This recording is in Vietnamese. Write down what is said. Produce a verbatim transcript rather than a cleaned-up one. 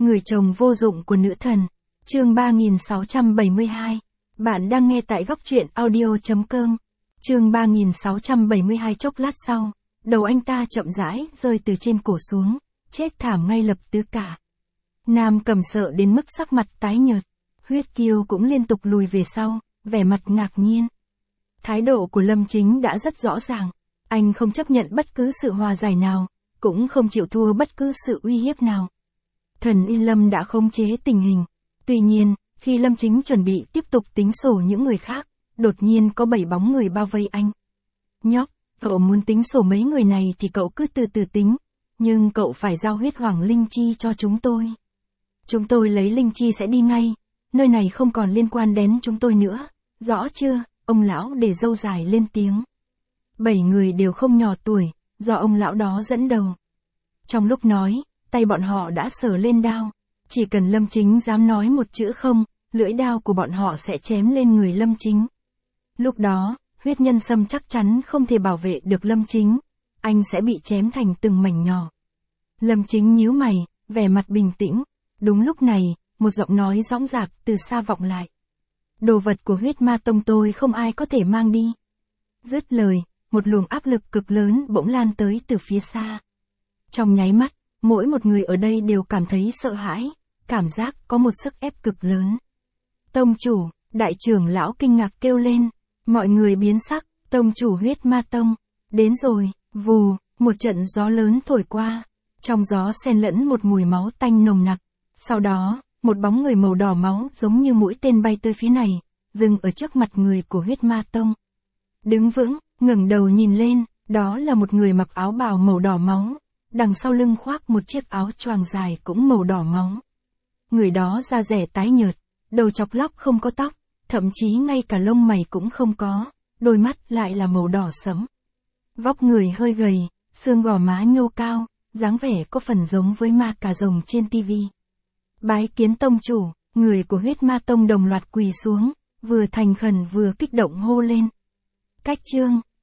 Người chồng vô dụng của nữ thần. Chương ba nghìn sáu trăm bảy mươi hai. Bạn đang nghe tại góc truyện audio chấm com. Chương ba nghìn sáu trăm bảy mươi hai. Chốc lát sau, đầu anh ta chậm rãi rơi từ trên cổ xuống, chết thảm ngay lập tức cả. Nam Cầm sợ đến mức sắc mặt tái nhợt, Huyết Kiêu cũng liên tục lùi về sau, vẻ mặt ngạc nhiên. Thái độ của Lâm Chính đã rất rõ ràng, anh không chấp nhận bất cứ sự hòa giải nào, cũng không chịu thua bất cứ sự uy hiếp nào. Thần Y Lâm đã khống chế tình hình. Tuy nhiên, khi Lâm Chính chuẩn bị tiếp tục tính sổ những người khác, đột nhiên có bảy bóng người bao vây anh. Nhóc, cậu muốn tính sổ mấy người này thì cậu cứ từ từ tính, nhưng cậu phải giao huyết hoàng linh chi cho chúng tôi. Chúng tôi lấy linh chi sẽ đi ngay, nơi này không còn liên quan đến chúng tôi nữa, rõ chưa? Ông lão để râu dài lên tiếng. Bảy người đều không nhỏ tuổi, do ông lão đó dẫn đầu. Trong lúc nói, tay bọn họ đã sờ lên đao. Chỉ cần Lâm Chính dám nói một chữ không, lưỡi đao của bọn họ sẽ chém lên người Lâm Chính. Lúc đó, huyết nhân sâm chắc chắn không thể bảo vệ được Lâm Chính. Anh sẽ bị chém thành từng mảnh nhỏ. Lâm Chính nhíu mày, vẻ mặt bình tĩnh. Đúng lúc này, một giọng nói dõng dạc từ xa vọng lại. Đồ vật của huyết ma tông tôi không ai có thể mang đi. Dứt lời, một luồng áp lực cực lớn bỗng lan tới từ phía xa. Trong nháy mắt, mỗi một người ở đây đều cảm thấy sợ hãi, cảm giác có một sức ép cực lớn. Tông chủ, đại trưởng lão kinh ngạc kêu lên, mọi người biến sắc, tông chủ huyết ma tông, đến rồi, vù, một trận gió lớn thổi qua, trong gió xen lẫn một mùi máu tanh nồng nặc, sau đó, một bóng người màu đỏ máu giống như mũi tên bay tới phía này, dừng ở trước mặt người của huyết ma tông. Đứng vững, ngẩng đầu nhìn lên, đó là một người mặc áo bào màu đỏ máu. Đằng sau lưng khoác một chiếc áo choàng dài cũng màu đỏ máu. Người đó da rẻ tái nhợt, đầu chọc lóc không có tóc, thậm chí ngay cả lông mày cũng không có, đôi mắt lại là màu đỏ sẫm. Vóc người hơi gầy, xương gò má nhô cao, dáng vẻ có phần giống với ma cà rồng trên tivi. Bái kiến tông chủ, người của huyết ma tông đồng loạt quỳ xuống, vừa thành khẩn vừa kích động hô lên. Cách chương,